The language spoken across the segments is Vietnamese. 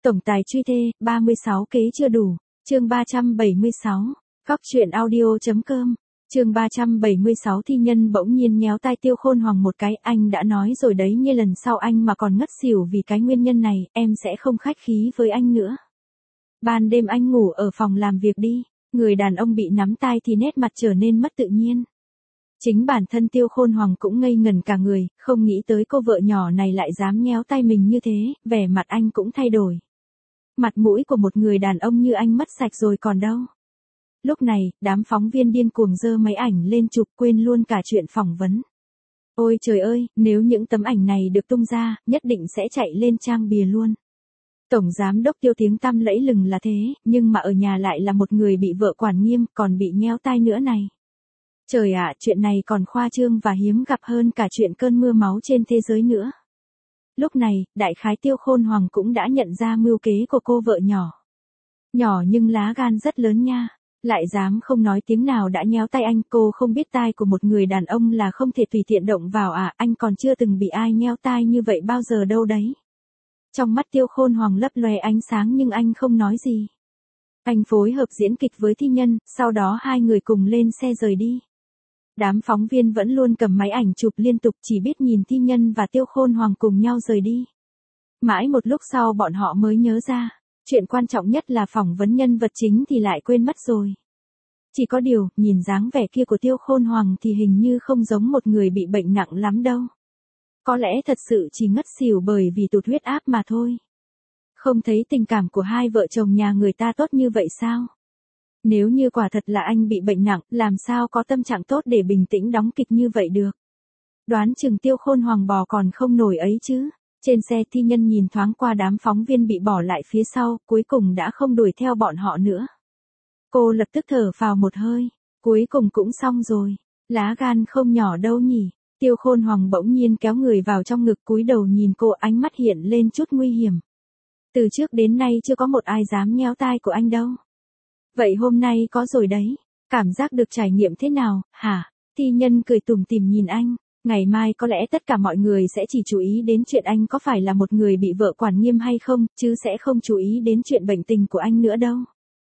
Tổng tài truy thê, 36 kế chưa đủ. Chương 376. Góc truyện audio.com. Chương 376 thi nhân bỗng nhiên nhéo tai Tiêu Khôn Hoàng một cái, anh đã nói rồi đấy, như lần sau anh mà còn ngất xỉu vì cái nguyên nhân này, em sẽ không khách khí với anh nữa. Ban đêm anh ngủ ở phòng làm việc đi. Người đàn ông bị nắm tai thì nét mặt trở nên mất tự nhiên. Chính bản thân Tiêu Khôn Hoàng cũng ngây ngẩn cả người, không nghĩ tới cô vợ nhỏ này lại dám nhéo tay mình như thế, vẻ mặt anh cũng thay đổi. Mặt mũi của một người đàn ông như anh mất sạch rồi còn đâu. Lúc này, đám phóng viên điên cuồng giơ máy ảnh lên chụp, quên luôn cả chuyện phỏng vấn. Ôi trời ơi, nếu những tấm ảnh này được tung ra, nhất định sẽ chạy lên trang bìa luôn. Tổng giám đốc Tiêu tiếng tăm lẫy lừng là thế, nhưng mà ở nhà lại là một người bị vợ quản nghiêm, còn bị nhéo tai nữa này. Trời ạ, chuyện này còn khoa trương và hiếm gặp hơn cả chuyện cơn mưa máu trên thế giới nữa. Lúc này, đại khái Tiêu Khôn Hoàng cũng đã nhận ra mưu kế của cô vợ nhỏ. Nhỏ nhưng lá gan rất lớn nha, lại dám không nói tiếng nào đã nhéo tay anh. Cô không biết tai của một người đàn ông là không thể tùy tiện động vào à, anh còn chưa từng bị ai nhéo tai như vậy bao giờ đâu đấy. Trong mắt Tiêu Khôn Hoàng lấp lóe ánh sáng nhưng anh không nói gì. Anh phối hợp diễn kịch với thi nhân, sau đó hai người cùng lên xe rời đi. Đám phóng viên vẫn luôn cầm máy ảnh chụp liên tục, chỉ biết nhìn thi nhân và Tiêu Khôn Hoàng cùng nhau rời đi. Mãi một lúc sau bọn họ mới nhớ ra, chuyện quan trọng nhất là phỏng vấn nhân vật chính thì lại quên mất rồi. Chỉ có điều, nhìn dáng vẻ kia của Tiêu Khôn Hoàng thì hình như không giống một người bị bệnh nặng lắm đâu. Có lẽ thật sự chỉ ngất xỉu bởi vì tụt huyết áp mà thôi. Không thấy tình cảm của hai vợ chồng nhà người ta tốt như vậy sao? Nếu như quả thật là anh bị bệnh nặng, làm sao có tâm trạng tốt để bình tĩnh đóng kịch như vậy được? Đoán chừng Tiêu Khôn Hoàng bò còn không nổi ấy chứ. Trên xe thi nhân nhìn thoáng qua đám phóng viên bị bỏ lại phía sau, cuối cùng đã không đuổi theo bọn họ nữa. Cô lập tức thở phào một hơi, cuối cùng cũng xong rồi. Lá gan không nhỏ đâu nhỉ. Tiêu Khôn Hoàng bỗng nhiên kéo người vào trong ngực, cúi đầu nhìn cô, ánh mắt hiện lên chút nguy hiểm. Từ trước đến nay chưa có một ai dám nhéo tai của anh đâu. Vậy hôm nay có rồi đấy. Cảm giác được trải nghiệm thế nào, hả? Thi nhân cười tủm tỉm nhìn anh. Ngày mai có lẽ tất cả mọi người sẽ chỉ chú ý đến chuyện anh có phải là một người bị vợ quản nghiêm hay không, chứ sẽ không chú ý đến chuyện bệnh tình của anh nữa đâu.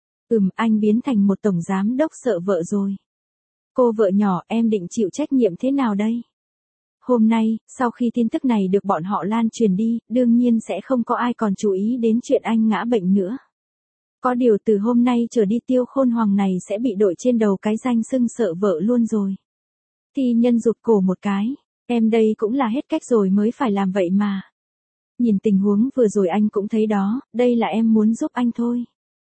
Anh biến thành một tổng giám đốc sợ vợ rồi. Cô vợ nhỏ, em định chịu trách nhiệm thế nào đây? Hôm nay, sau khi tin tức này được bọn họ lan truyền đi, đương nhiên sẽ không có ai còn chú ý đến chuyện anh ngã bệnh nữa. Có điều từ hôm nay trở đi Tiêu Khôn Hoàng này sẽ bị đội trên đầu cái danh xưng sợ vợ luôn rồi. Thi nhân rụt cổ một cái, em đây cũng là hết cách rồi mới phải làm vậy mà. Nhìn tình huống vừa rồi anh cũng thấy đó, đây là em muốn giúp anh thôi.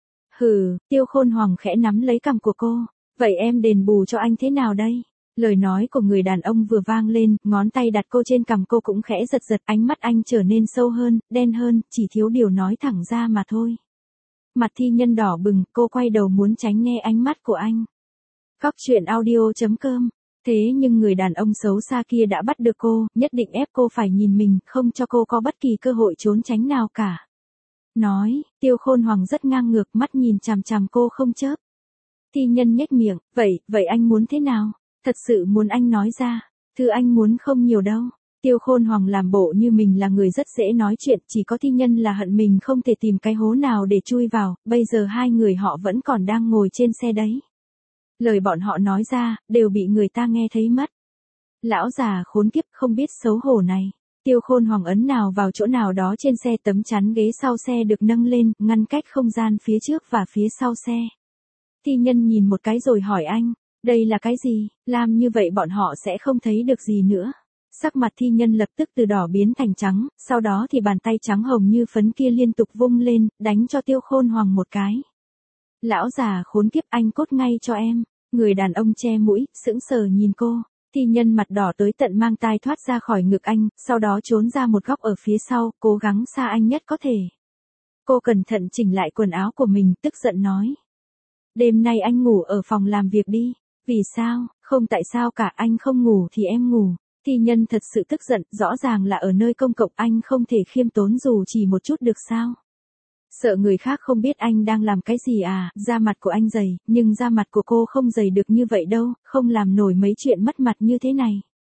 Tiêu Khôn Hoàng khẽ nắm lấy cằm của cô, vậy em đền bù cho anh thế nào đây? Lời nói của người đàn ông vừa vang lên, ngón tay đặt cô trên cằm cô cũng khẽ giật giật, ánh mắt anh trở nên sâu hơn, đen hơn, chỉ thiếu điều nói thẳng ra mà thôi. Mặt thi nhân đỏ bừng, cô quay đầu muốn tránh nghe ánh mắt của anh. Góc truyện audio.com. Thế nhưng người đàn ông xấu xa kia đã bắt được cô, nhất định ép cô phải nhìn mình, không cho cô có bất kỳ cơ hội trốn tránh nào cả. Nói, Tiêu Khôn Hoàng rất ngang ngược, mắt nhìn chằm chằm cô không chớp. Thi nhân nhếch miệng, vậy anh muốn thế nào? Thật sự muốn anh nói ra, thứ anh muốn không nhiều đâu. Tiêu Khôn Hoàng làm bộ như mình là người rất dễ nói chuyện, chỉ có thi nhân là hận mình không thể tìm cái hố nào để chui vào, bây giờ hai người họ vẫn còn đang ngồi trên xe đấy. Lời bọn họ nói ra, đều bị người ta nghe thấy mất. Lão già khốn kiếp không biết xấu hổ này. Tiêu Khôn Hoàng ấn nào vào chỗ nào đó trên xe, tấm chắn ghế sau xe được nâng lên, ngăn cách không gian phía trước và phía sau xe. Thi nhân nhìn một cái rồi hỏi anh, đây là cái gì, làm như vậy bọn họ sẽ không thấy được gì nữa. Sắc mặt thi nhân lập tức từ đỏ biến thành trắng, sau đó thì bàn tay trắng hồng như phấn kia liên tục vung lên, đánh cho Tiêu Khôn Hoàng một cái. Lão già khốn kiếp, anh cốt ngay cho em. Người đàn ông che mũi, sững sờ nhìn cô. Thi nhân mặt đỏ tới tận mang tai thoát ra khỏi ngực anh, sau đó trốn ra một góc ở phía sau, cố gắng xa anh nhất có thể. Cô cẩn thận chỉnh lại quần áo của mình, tức giận nói. Đêm nay anh ngủ ở phòng làm việc đi. Vì sao? Không tại sao cả, anh không ngủ thì em ngủ. Thi nhân thật sự tức giận, rõ ràng là ở nơi công cộng anh không thể khiêm tốn dù chỉ một chút được sao? Sợ người khác không biết anh đang làm cái gì à? Da mặt của anh dày, nhưng da mặt của cô không dày được như vậy đâu, không làm nổi mấy chuyện mất mặt như thế này.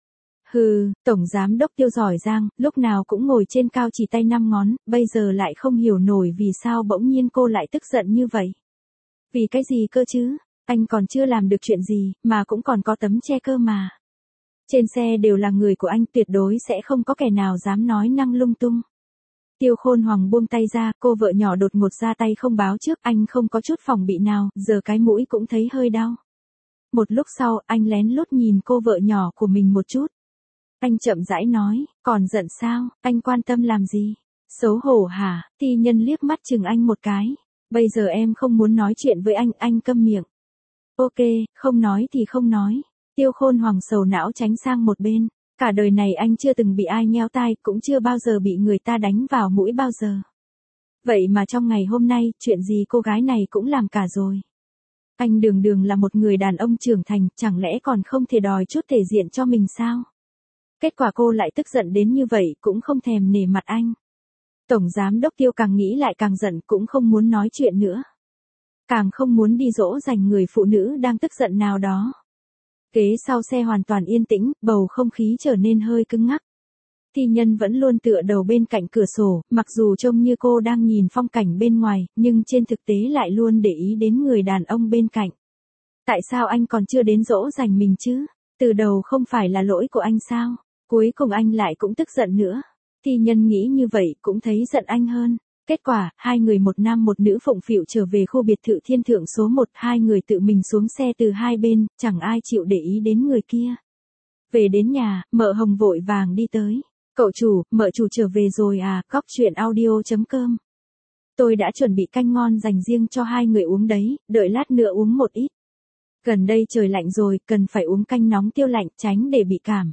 Hừ, tổng giám đốc Tiêu giỏi giang, lúc nào cũng ngồi trên cao chỉ tay 5 ngón, bây giờ lại không hiểu nổi vì sao bỗng nhiên cô lại tức giận như vậy. Vì cái gì cơ chứ? Anh còn chưa làm được chuyện gì, mà cũng còn có tấm che cơ mà. Trên xe đều là người của anh, tuyệt đối sẽ không có kẻ nào dám nói năng lung tung. Tiêu Khôn Hoàng buông tay ra, cô vợ nhỏ đột ngột ra tay không báo trước, anh không có chút phòng bị nào, giờ cái mũi cũng thấy hơi đau. Một lúc sau, anh lén lút nhìn cô vợ nhỏ của mình một chút. Anh chậm rãi nói, còn giận sao, anh quan tâm làm gì? Xấu hổ hả? Thi Nhân liếc mắt chừng anh một cái. Bây giờ em không muốn nói chuyện với anh câm miệng. Ok, không nói thì không nói. Tiêu Khôn Hoàng sầu não tránh sang một bên. Cả đời này anh chưa từng bị ai nheo tai, cũng chưa bao giờ bị người ta đánh vào mũi bao giờ. Vậy mà trong ngày hôm nay, chuyện gì cô gái này cũng làm cả rồi. Anh đường đường là một người đàn ông trưởng thành, chẳng lẽ còn không thể đòi chút thể diện cho mình sao? Kết quả cô lại tức giận đến như vậy, cũng không thèm nể mặt anh. Tổng giám đốc Tiêu càng nghĩ lại càng giận, cũng không muốn nói chuyện nữa. Càng không muốn đi dỗ dành người phụ nữ đang tức giận nào đó. Kế sau xe hoàn toàn yên tĩnh, bầu không khí trở nên hơi cứng ngắc. Thi Nhân vẫn luôn tựa đầu bên cạnh cửa sổ, mặc dù trông như cô đang nhìn phong cảnh bên ngoài, nhưng trên thực tế lại luôn để ý đến người đàn ông bên cạnh. Tại sao anh còn chưa đến dỗ dành mình chứ? Từ đầu không phải là lỗi của anh sao? Cuối cùng anh lại cũng tức giận nữa. Thi Nhân nghĩ như vậy cũng thấy giận anh hơn. Kết quả, hai người một nam một nữ phụng phịu trở về khu biệt thự Thiên Thượng số 1, hai người tự mình xuống xe từ hai bên, chẳng ai chịu để ý đến người kia. Về đến nhà, Mợ Hồng vội vàng đi tới. Cậu chủ, mợ chủ trở về rồi à, cóc truyện audio.com. Tôi đã chuẩn bị canh ngon dành riêng cho hai người uống đấy, đợi lát nữa uống một ít. Gần đây trời lạnh rồi, cần phải uống canh nóng tiêu lạnh, tránh để bị cảm.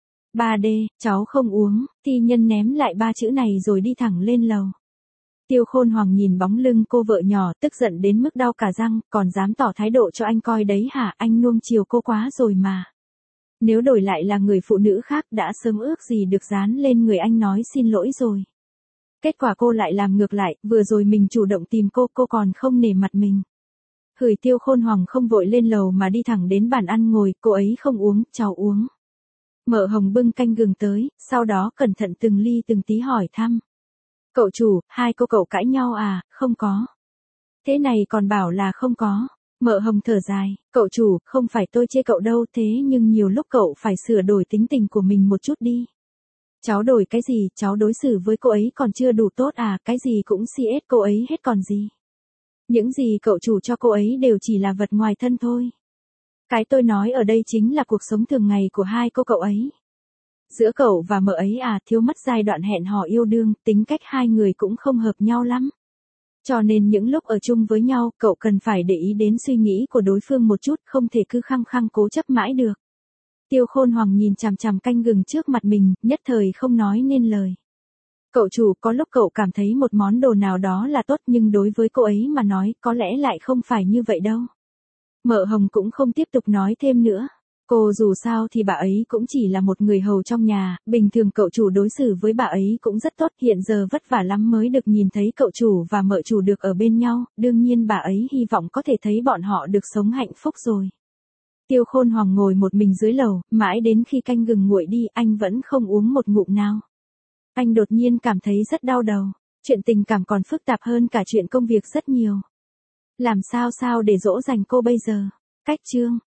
3D, cháu không uống. Thi Nhân ném lại ba chữ này rồi đi thẳng lên lầu. Tiêu Khôn Hoàng nhìn bóng lưng cô vợ nhỏ, tức giận đến mức đau cả răng, còn dám tỏ thái độ cho anh coi đấy hả, anh nuông chiều cô quá rồi mà. Nếu đổi lại là người phụ nữ khác đã sớm ước gì được dán lên người anh nói xin lỗi rồi. Kết quả cô lại làm ngược lại, vừa rồi mình chủ động tìm cô còn không nể mặt mình. Hửi Tiêu Khôn Hoàng không vội lên lầu mà đi thẳng đến bàn ăn ngồi, cô ấy không uống, cháu uống. Mợ Hồng bưng canh gừng tới, sau đó cẩn thận từng ly từng tí hỏi thăm. Cậu chủ, hai cô cậu cãi nhau à, không có. Thế này còn bảo là không có. Mợ Hồng thở dài, cậu chủ, không phải tôi chê cậu đâu, thế nhưng nhiều lúc cậu phải sửa đổi tính tình của mình một chút đi. Cháu đổi cái gì, cháu đối xử với cô ấy còn chưa đủ tốt à, cái gì cũng CS cô ấy hết còn gì. Những gì cậu chủ cho cô ấy đều chỉ là vật ngoài thân thôi. Cái tôi nói ở đây chính là cuộc sống thường ngày của hai cô cậu ấy. Giữa cậu và mợ ấy à, thiếu mất giai đoạn hẹn hò yêu đương, tính cách hai người cũng không hợp nhau lắm. Cho nên những lúc ở chung với nhau, cậu cần phải để ý đến suy nghĩ của đối phương một chút, không thể cứ khăng khăng cố chấp mãi được. Tiêu Khôn Hoàng nhìn chằm chằm canh gừng trước mặt mình, nhất thời không nói nên lời. Cậu chủ, có lúc cậu cảm thấy một món đồ nào đó là tốt nhưng đối với cô ấy mà nói, có lẽ lại không phải như vậy đâu. Mợ Hồng cũng không tiếp tục nói thêm nữa. Cô dù sao thì bà ấy cũng chỉ là một người hầu trong nhà, bình thường cậu chủ đối xử với bà ấy cũng rất tốt, hiện giờ vất vả lắm mới được nhìn thấy cậu chủ và mợ chủ được ở bên nhau, đương nhiên bà ấy hy vọng có thể thấy bọn họ được sống hạnh phúc rồi. Tiêu Khôn Hoàng ngồi một mình dưới lầu, mãi đến khi canh gừng nguội đi, anh vẫn không uống một ngụm nào. Anh đột nhiên cảm thấy rất đau đầu, chuyện tình cảm còn phức tạp hơn cả chuyện công việc rất nhiều. Làm sao để dỗ dành cô bây giờ? Cách chương